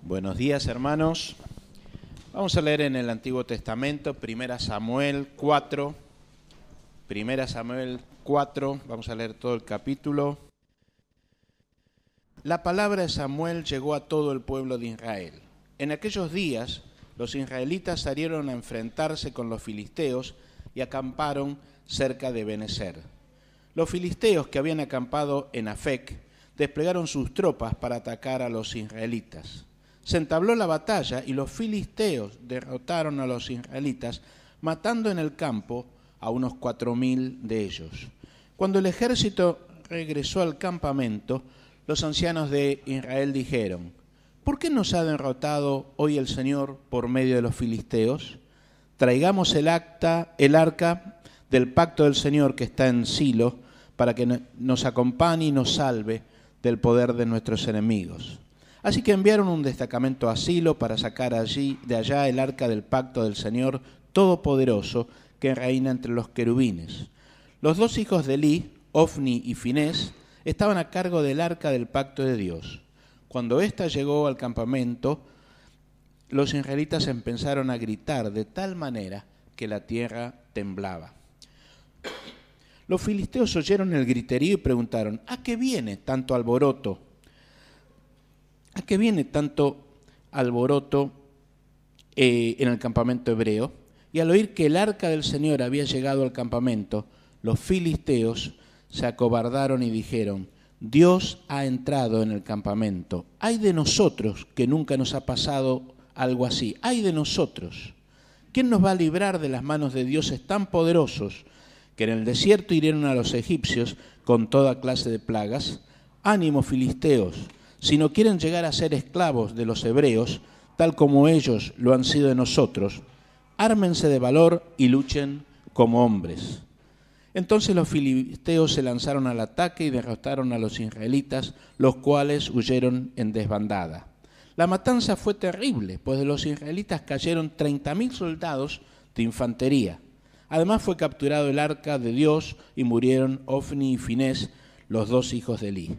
Buenos días, hermanos. Vamos a leer en el Antiguo Testamento, 1 Samuel 4. 1 Samuel 4, vamos a leer todo el capítulo. La palabra de Samuel llegó a todo el pueblo de Israel. En aquellos días, los israelitas salieron a enfrentarse con los filisteos y acamparon cerca de Benezer. Los filisteos que habían acampado en Afec desplegaron sus tropas para atacar a los israelitas. Se entabló la batalla y los filisteos derrotaron a los israelitas, matando en el campo a unos 4.000 de ellos. Cuando el ejército regresó al campamento, los ancianos de Israel dijeron: ¿por qué nos ha derrotado hoy el Señor por medio de los filisteos? Traigamos el arca del pacto del Señor que está en Silo, para que nos acompañe y nos salve del poder de nuestros enemigos. Así que enviaron un destacamento a Silo para sacar de allá el arca del pacto del Señor Todopoderoso que reina entre los querubines. Los dos hijos de Elí, Ofni y Finés, estaban a cargo del arca del pacto de Dios. Cuando ésta llegó al campamento, los israelitas empezaron a gritar de tal manera que la tierra temblaba. Los filisteos oyeron el griterío y preguntaron: ¿a qué viene tanto alboroto? ¿A qué viene tanto alboroto en el campamento hebreo? Y al oír que el arca del Señor había llegado al campamento, los filisteos se acobardaron y dijeron: Dios ha entrado en el campamento. ¡Ay de nosotros, que nunca nos ha pasado algo así! ¡Ay de nosotros! ¿Quién nos va a librar de las manos de dioses tan poderosos que en el desierto hirieron a los egipcios con toda clase de plagas? ¡Ánimo, filisteos! Si no quieren llegar a ser esclavos de los hebreos, tal como ellos lo han sido de nosotros, ármense de valor y luchen como hombres. Entonces los filisteos se lanzaron al ataque y derrotaron a los israelitas, los cuales huyeron en desbandada. La matanza fue terrible, pues de los israelitas cayeron 30.000 soldados de infantería. Además fue capturado el arca de Dios y murieron Ofni y Finés, los dos hijos de Elí.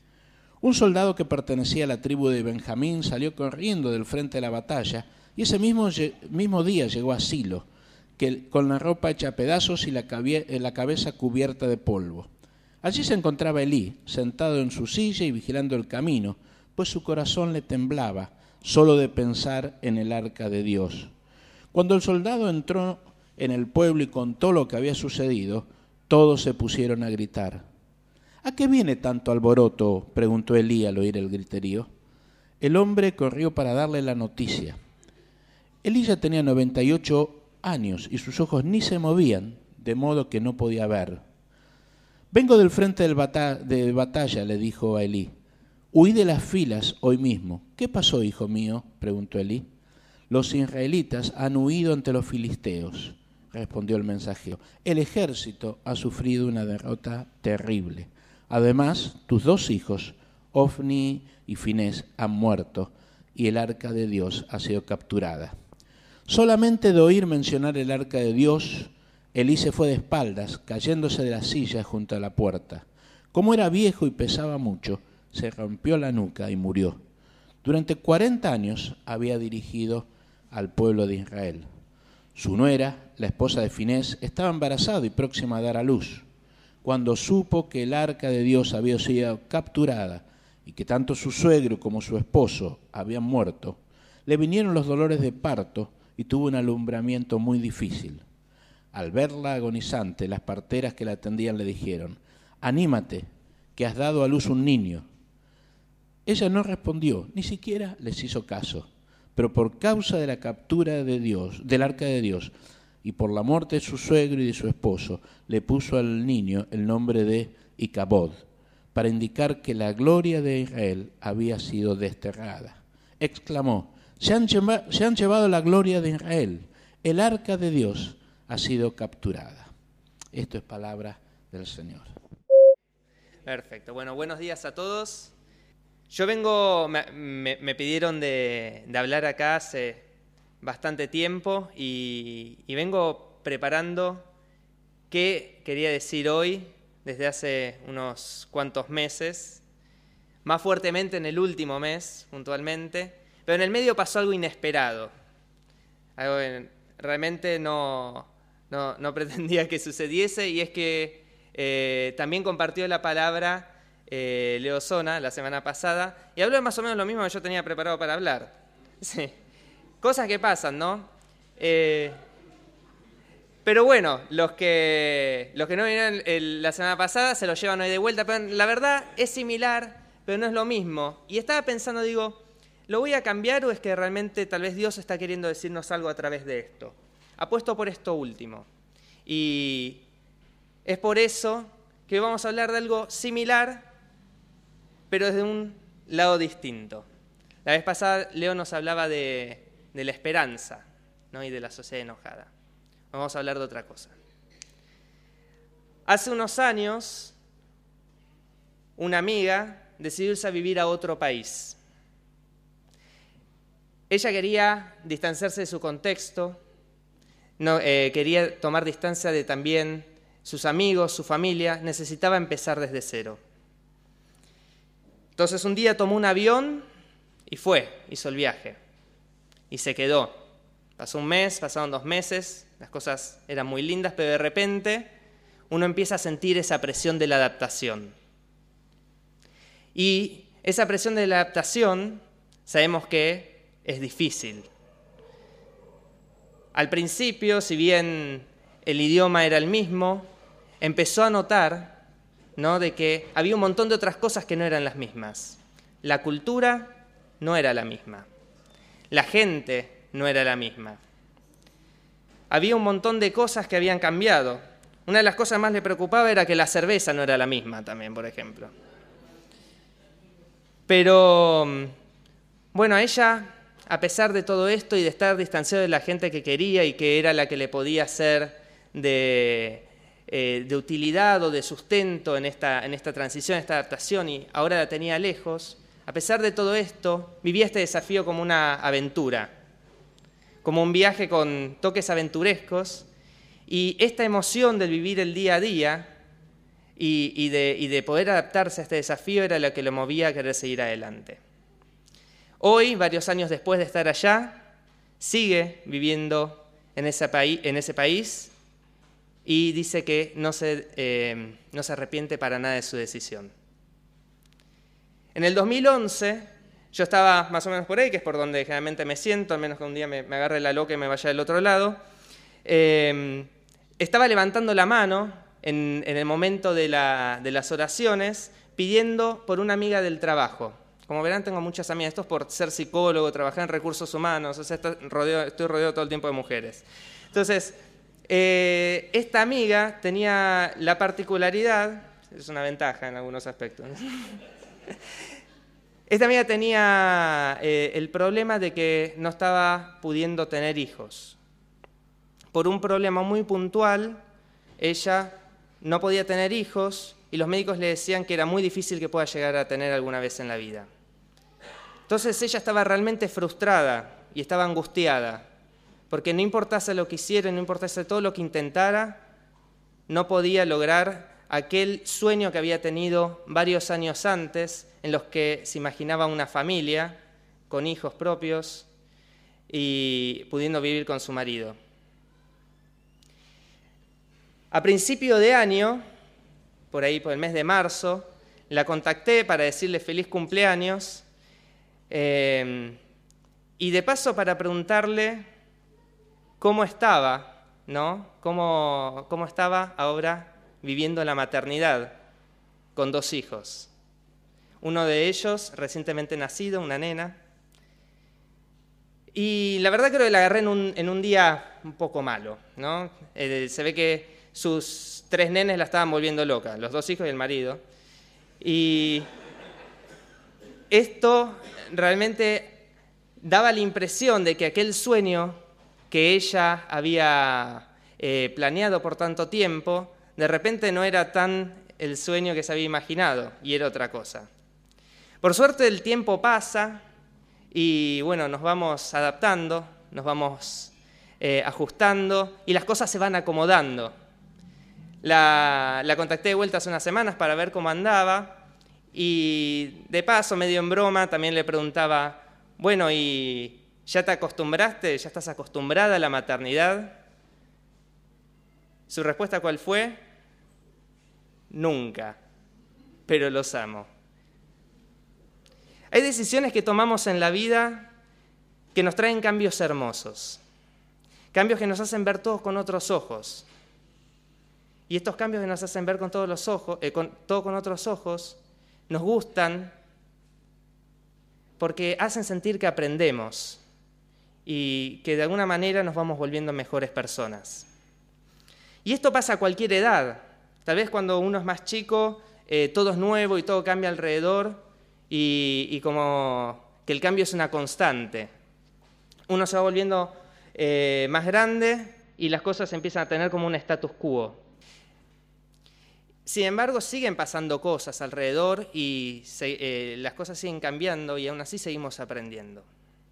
Un soldado que pertenecía a la tribu de Benjamín salió corriendo del frente de la batalla y ese mismo día llegó a Silo, con la ropa hecha a pedazos y la cabeza cubierta de polvo. Allí se encontraba Elí, sentado en su silla y vigilando el camino, pues su corazón le temblaba solo de pensar en el arca de Dios. Cuando el soldado entró en el pueblo y contó lo que había sucedido, todos se pusieron a gritar. ¿A qué viene tanto alboroto?, preguntó Elí al oír el griterío. El hombre corrió para darle la noticia. Elí ya tenía 98 años y sus ojos ni se movían, de modo que no podía ver. Vengo del frente de batalla, le dijo a Elí. Huí de las filas hoy mismo. ¿Qué pasó, hijo mío?, preguntó Elí. Los israelitas han huido ante los filisteos, respondió el mensajero. El ejército ha sufrido una derrota terrible. Además, tus dos hijos, Ofni y Finés, han muerto y el arca de Dios ha sido capturada. Solamente de oír mencionar el arca de Dios, Elí se fue de espaldas, cayéndose de la silla junto a la puerta. Como era viejo y pesaba mucho, se rompió la nuca y murió. Durante 40 años había dirigido al pueblo de Israel. Su nuera, la esposa de Finés, estaba embarazada y próxima a dar a luz. Cuando supo que el arca de Dios había sido capturada y que tanto su suegro como su esposo habían muerto, le vinieron los dolores de parto y tuvo un alumbramiento muy difícil. Al verla agonizante, las parteras que la atendían le dijeron: «Anímate, que has dado a luz un niño». Ella no respondió, ni siquiera les hizo caso, pero por causa de la captura de Dios, del arca de Dios, y por la muerte de su suegro y de su esposo, le puso al niño el nombre de Icabod, para indicar que la gloria de Israel había sido desterrada. Exclamó: se han llevado la gloria de Israel, el arca de Dios ha sido capturada. Esto es palabra del Señor. Perfecto. Bueno, buenos días a todos. Yo me pidieron de hablar acá hace bastante tiempo y vengo preparando qué quería decir hoy desde hace unos cuantos meses, más fuertemente en el último mes puntualmente, Pero en el medio pasó algo inesperado, algo que realmente no pretendía que sucediese, y es que también compartió la palabra Leo Zona la semana pasada, y habló de más o menos lo mismo que yo tenía preparado para hablar. Sí. Cosas que pasan, ¿no? Pero bueno, los que no vinieron la semana pasada se lo llevan hoy de vuelta, pero la verdad es similar, pero no es lo mismo. Y estaba pensando, digo, ¿lo voy a cambiar o es que realmente tal vez Dios está queriendo decirnos algo a través de esto? Apuesto por esto último. Y es por eso que hoy vamos a hablar de algo similar, pero desde un lado distinto. La vez pasada Leo nos hablaba de la esperanza, ¿no? Y de la sociedad enojada. Vamos a hablar de otra cosa. Hace unos años, una amiga decidió irse a vivir a otro país. Ella quería distanciarse de su contexto, quería tomar distancia de también sus amigos, su familia, necesitaba empezar desde cero. Entonces un día tomó un avión y hizo el viaje y se quedó. Pasó un mes, pasaron 2 meses, las cosas eran muy lindas, pero de repente uno empieza a sentir esa presión de la adaptación. Y esa presión de la adaptación sabemos que es difícil. Al principio, si bien el idioma era el mismo, empezó a notar, ¿no?, de que había un montón de otras cosas que no eran las mismas. La cultura no era la misma. La gente no era la misma. Había un montón de cosas que habían cambiado. Una de las cosas más le preocupaba era que la cerveza no era la misma también, por ejemplo. Pero, bueno, a ella, a pesar de todo esto y de estar distanciada de la gente que quería y que era la que le podía ser de utilidad o de sustento en esta transición, esta adaptación, y ahora la tenía lejos, a pesar de todo esto, vivía este desafío como una aventura, como un viaje con toques aventurescos, y esta emoción del vivir el día a día y de poder adaptarse a este desafío era lo que lo movía a querer seguir adelante. Hoy, varios años después de estar allá, sigue viviendo en ese país y dice que no se arrepiente para nada de su decisión. En el 2011... yo estaba más o menos por ahí, que es por donde generalmente me siento, al menos que un día me agarre la loca y me vaya del otro lado. Estaba levantando la mano en el momento de las oraciones, pidiendo por una amiga del trabajo. Como verán, tengo muchas amigas. Esto es por ser psicólogo, trabajar en recursos humanos, o sea, estoy rodeado todo el tiempo de mujeres. Entonces, esta amiga tenía la particularidad, es una ventaja en algunos aspectos, esta amiga tenía el problema de que no estaba pudiendo tener hijos. Por un problema muy puntual, ella no podía tener hijos y los médicos le decían que era muy difícil que pueda llegar a tener alguna vez en la vida. Entonces ella estaba realmente frustrada y estaba angustiada, porque no importase lo que hiciera, no importase todo lo que intentara, no podía lograr aquel sueño que había tenido varios años antes, en los que se imaginaba una familia con hijos propios y pudiendo vivir con su marido. A principio de año, por ahí por el mes de marzo, la contacté para decirle feliz cumpleaños y de paso para preguntarle cómo estaba, ¿no? Cómo estaba ahora viviendo la maternidad con 2 hijos. Uno de ellos recientemente nacido, una nena. Y la verdad creo que la agarré en un día un poco malo, ¿no? Se ve que sus 3 nenes la estaban volviendo loca, los 2 hijos y el marido. Y esto realmente daba la impresión de que aquel sueño que ella había planeado por tanto tiempo, de repente no era tan el sueño que se había imaginado, y era otra cosa. Por suerte el tiempo pasa y bueno, nos vamos adaptando, nos vamos ajustando y las cosas se van acomodando. La contacté de vuelta hace unas semanas para ver cómo andaba y de paso, medio en broma, también le preguntaba, Bueno, ¿y ya te acostumbraste? ¿Ya estás acostumbrada a la maternidad? ¿Su respuesta cuál fue? Nunca, pero los amo. Hay decisiones que tomamos en la vida que nos traen cambios hermosos, cambios que nos hacen ver todos con otros ojos. Y estos cambios que nos hacen ver con todos los ojos, todo con otros ojos, nos gustan porque hacen sentir que aprendemos y que de alguna manera nos vamos volviendo mejores personas. Y esto pasa a cualquier edad. Tal vez cuando uno es más chico, todo es nuevo y todo cambia alrededor y como que el cambio es una constante. Uno se va volviendo más grande y las cosas empiezan a tener como un status quo. Sin embargo, siguen pasando cosas alrededor y las cosas siguen cambiando y aún así seguimos aprendiendo.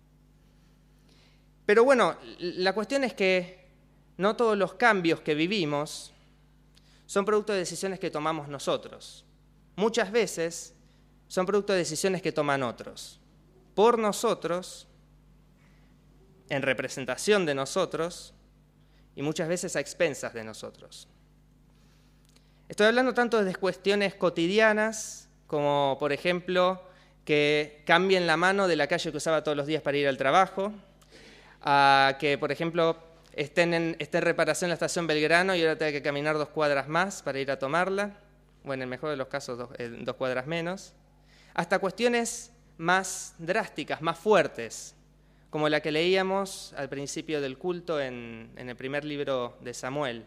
Pero bueno, la cuestión es que no todos los cambios que vivimos son producto de decisiones que tomamos nosotros. Muchas veces son producto de decisiones que toman otros, por nosotros, en representación de nosotros y muchas veces a expensas de nosotros. Estoy hablando tanto de cuestiones cotidianas como, por ejemplo, que cambien la mano de la calle que usaba todos los días para ir al trabajo, a que, por ejemplo, esté en reparación la estación Belgrano y ahora tenga que caminar 2 cuadras más para ir a tomarla, o en el mejor de los casos 2 cuadras menos, hasta cuestiones más drásticas, más fuertes, como la que leíamos al principio del culto en el primer libro de Samuel.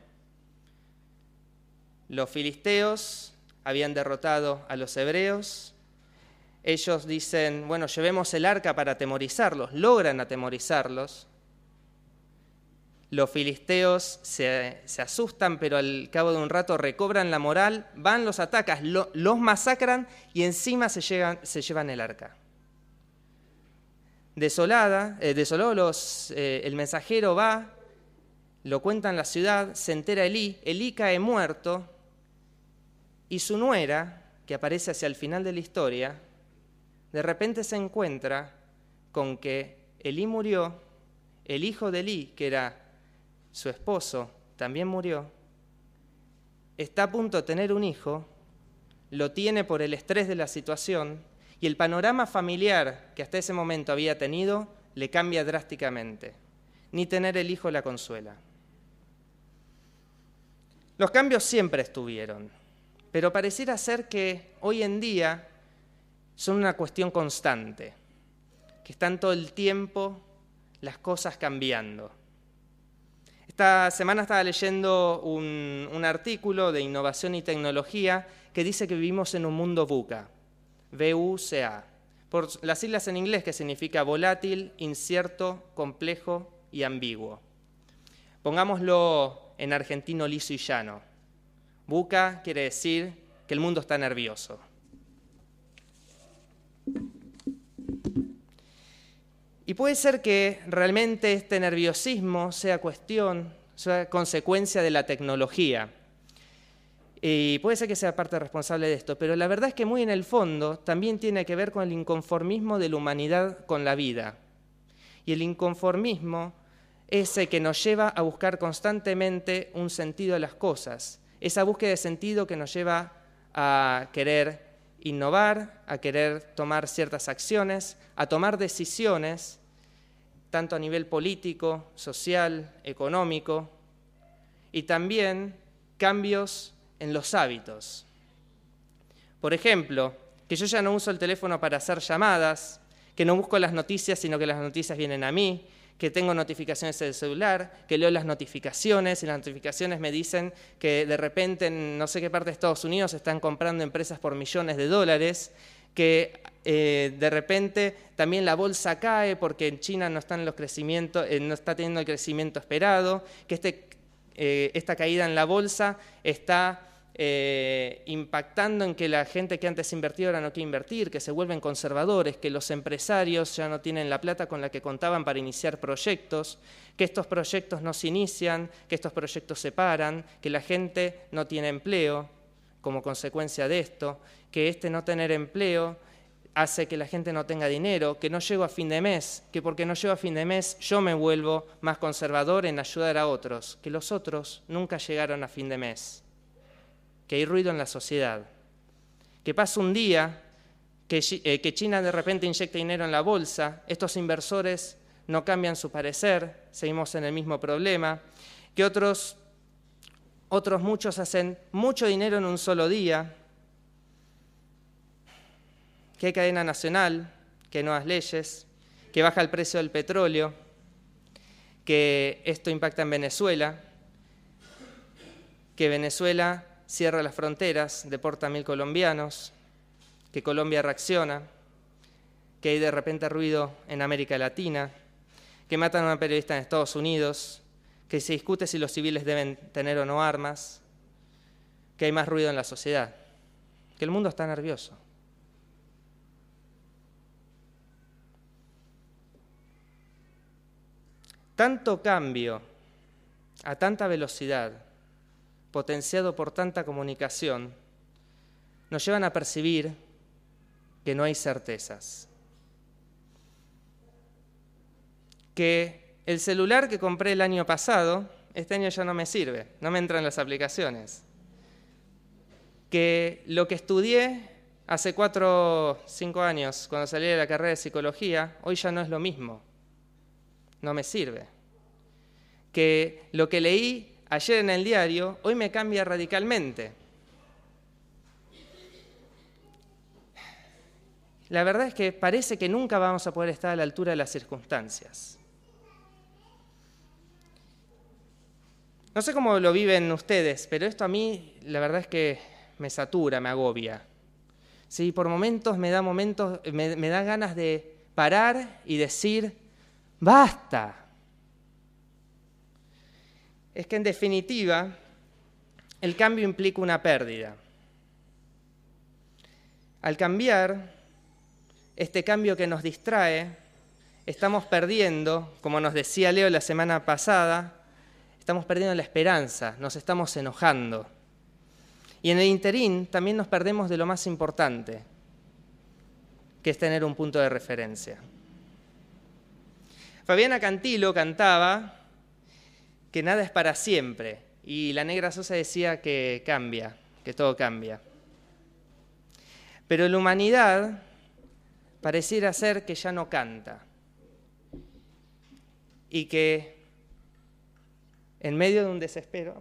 Los filisteos habían derrotado a los hebreos. Ellos dicen, bueno, llevemos el arca para atemorizarlos. Logran atemorizarlos. Los filisteos se asustan, pero al cabo de un rato recobran la moral, van, los atacan, los masacran y encima se llevan el arca. Desolado, el mensajero va, lo cuenta en la ciudad, se entera Elí cae muerto y su nuera, que aparece hacia el final de la historia, de repente se encuentra con que Elí murió, el hijo de Elí, que era su esposo, también murió, está a punto de tener un hijo, lo tiene por el estrés de la situación y el panorama familiar que hasta ese momento había tenido le cambia drásticamente. Ni tener el hijo la consuela. Los cambios siempre estuvieron, pero pareciera ser que hoy en día son una cuestión constante, que están todo el tiempo las cosas cambiando. Esta semana estaba leyendo un artículo de innovación y tecnología que dice que vivimos en un mundo VUCA, V-U-C-A, por las siglas en inglés que significa volátil, incierto, complejo y ambiguo. Pongámoslo en argentino liso y llano. VUCA quiere decir que el mundo está nervioso. Y puede ser que realmente este nerviosismo sea consecuencia de la tecnología. Y puede ser que sea parte responsable de esto, pero la verdad es que muy en el fondo también tiene que ver con el inconformismo de la humanidad con la vida. Y el inconformismo es el que nos lleva a buscar constantemente un sentido a las cosas. Esa búsqueda de sentido que nos lleva a querer innovar, a querer tomar ciertas acciones, a tomar decisiones, tanto a nivel político, social, económico, y también cambios en los hábitos. Por ejemplo, que yo ya no uso el teléfono para hacer llamadas, que no busco las noticias, sino que las noticias vienen a mí, que tengo notificaciones en el celular, que leo las notificaciones y las notificaciones me dicen que de repente en no sé qué parte de Estados Unidos están comprando empresas por millones de dólares, que de repente también la bolsa cae porque en China no está teniendo el crecimiento esperado, que esta caída en la bolsa está impactando en que la gente que antes invertía ahora no quiere invertir, que se vuelven conservadores, que los empresarios ya no tienen la plata con la que contaban para iniciar proyectos, que estos proyectos no se inician, que estos proyectos se paran, que la gente no tiene empleo como consecuencia de esto, que no tener empleo hace que la gente no tenga dinero, que no llego a fin de mes, que porque no llego a fin de mes yo me vuelvo más conservador en ayudar a otros, que los otros nunca llegaron a fin de mes, que hay ruido en la sociedad, que pasa un día que China de repente inyecta dinero en la bolsa, estos inversores no cambian su parecer, seguimos en el mismo problema, que otros muchos hacen mucho dinero en un solo día, que hay cadena nacional, que hay nuevas leyes, que baja el precio del petróleo, que esto impacta en Venezuela, que Venezuela cierra las fronteras, deporta a 1.000 colombianos, que Colombia reacciona, que hay de repente ruido en América Latina, que matan a una periodista en Estados Unidos, que se discute si los civiles deben tener o no armas, que hay más ruido en la sociedad, que el mundo está nervioso. Tanto cambio a tanta velocidad, potenciado por tanta comunicación, nos llevan a percibir que no hay certezas. Que el celular que compré el año pasado, este año ya no me sirve, no me entran las aplicaciones. Que lo que estudié hace 4 o 5 años, cuando salí de la carrera de psicología, hoy ya no es lo mismo. No me sirve. Que lo que leí ayer en el diario, hoy me cambia radicalmente. La verdad es que parece que nunca vamos a poder estar a la altura de las circunstancias. No sé cómo lo viven ustedes, pero esto a mí la verdad es que me satura, me agobia. Sí, por momentos me da ganas de parar y decir, ¡basta! Es que en definitiva, el cambio implica una pérdida. Al cambiar, este cambio que nos distrae, estamos perdiendo, como nos decía Leo la semana pasada, estamos perdiendo la esperanza, nos estamos enojando. Y en el interín también nos perdemos de lo más importante, que es tener un punto de referencia. Fabiana Cantilo cantaba que nada es para siempre, y la Negra Sosa decía que cambia, que todo cambia. Pero la humanidad pareciera ser que ya no canta, y que en medio de un desespero,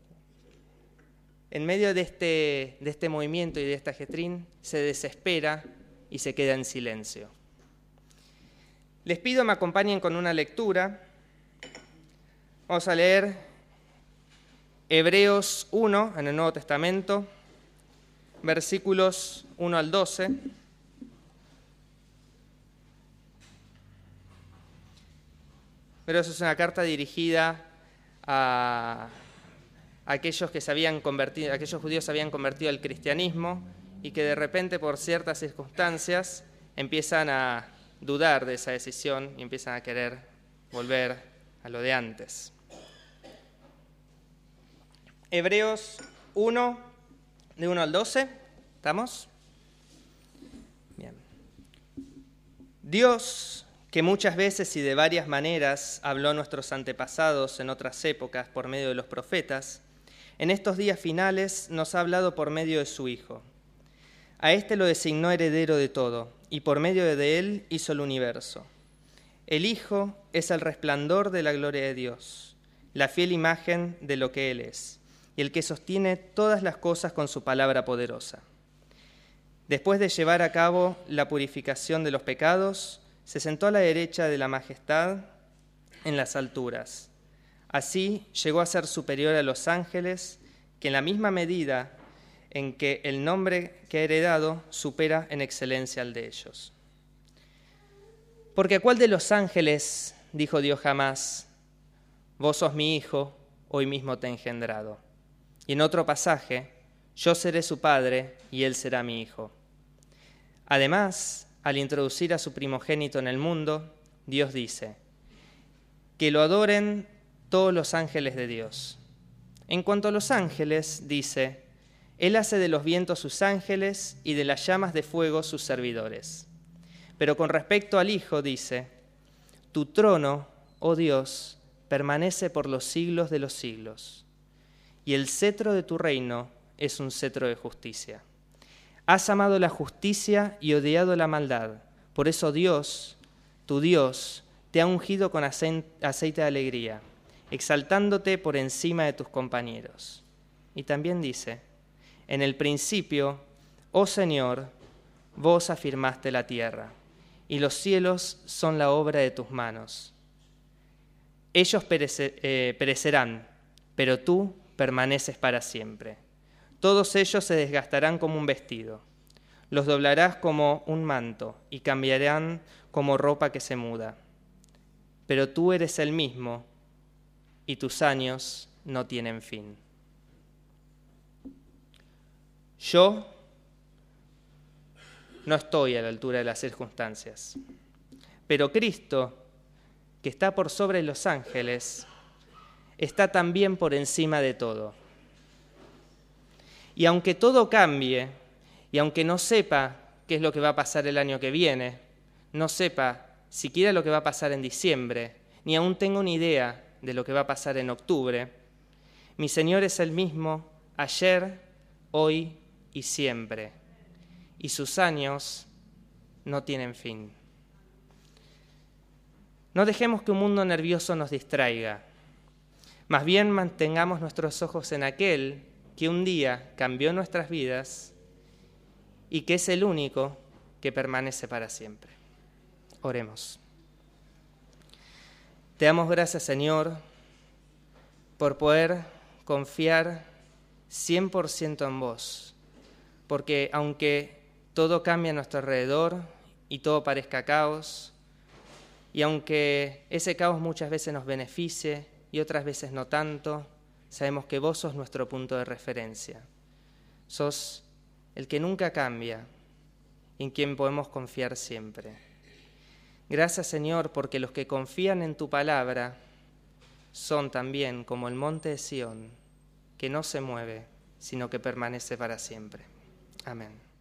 en medio de este movimiento y de esta ajetrín, se desespera y se queda en silencio. Les pido me acompañen con una lectura. Vamos a leer Hebreos 1 en el Nuevo Testamento, versículos 1 al 12. Hebreos es una carta dirigida a aquellos que se habían convertido, aquellos judíos se habían convertido al cristianismo y que de repente por ciertas circunstancias empiezan a dudar de esa decisión y empiezan a querer volver a lo de antes. Hebreos 1, de 1 al 12, ¿estamos? Bien. Dios, que muchas veces y de varias maneras habló a nuestros antepasados en otras épocas por medio de los profetas, en estos días finales nos ha hablado por medio de su Hijo. A éste lo designó heredero de todo, y por medio de él hizo el universo. El Hijo es el resplandor de la gloria de Dios, la fiel imagen de lo que Él es, y el que sostiene todas las cosas con su palabra poderosa. Después de llevar a cabo la purificación de los pecados, se sentó a la derecha de la majestad en las alturas. Así llegó a ser superior a los ángeles, que en la misma medida en que el nombre que ha heredado supera en excelencia al de ellos. Porque ¿a cuál de los ángeles dijo Dios jamás, vos sos mi hijo, hoy mismo te he engendrado? Y en otro pasaje, yo seré su padre y él será mi hijo. Además, al introducir a su primogénito en el mundo, Dios dice, que lo adoren todos los ángeles de Dios. En cuanto a los ángeles, dice, Él hace de los vientos sus ángeles y de las llamas de fuego sus servidores. Pero con respecto al Hijo dice: tu trono, oh Dios, permanece por los siglos de los siglos, y el cetro de tu reino es un cetro de justicia. Has amado la justicia y odiado la maldad. Por eso Dios, tu Dios, te ha ungido con aceite de alegría, exaltándote por encima de tus compañeros. Y también dice: en el principio, oh Señor, vos afirmaste la tierra, y los cielos son la obra de tus manos. Ellos perecerán, pero tú permaneces para siempre. Todos ellos se desgastarán como un vestido. Los doblarás como un manto y cambiarán como ropa que se muda. Pero tú eres el mismo y tus años no tienen fin. Yo no estoy a la altura de las circunstancias, pero Cristo, que está por sobre los ángeles, está también por encima de todo. Y aunque todo cambie, y aunque no sepa qué es lo que va a pasar el año que viene, no sepa siquiera lo que va a pasar en diciembre, ni aún tengo una idea de lo que va a pasar en octubre, mi Señor es el mismo ayer, hoy y siempre, y sus años no tienen fin. No dejemos que un mundo nervioso nos distraiga, más bien mantengamos nuestros ojos en aquel que un día cambió nuestras vidas y que es el único que permanece para siempre. Oremos. Te damos gracias, Señor, por poder confiar 100% en vos, porque aunque todo cambie a nuestro alrededor y todo parezca caos, y aunque ese caos muchas veces nos beneficie y otras veces no tanto, sabemos que vos sos nuestro punto de referencia. Sos el que nunca cambia, en quien podemos confiar siempre. Gracias, Señor, porque los que confían en tu palabra son también como el monte de Sión, que no se mueve, sino que permanece para siempre. Amén.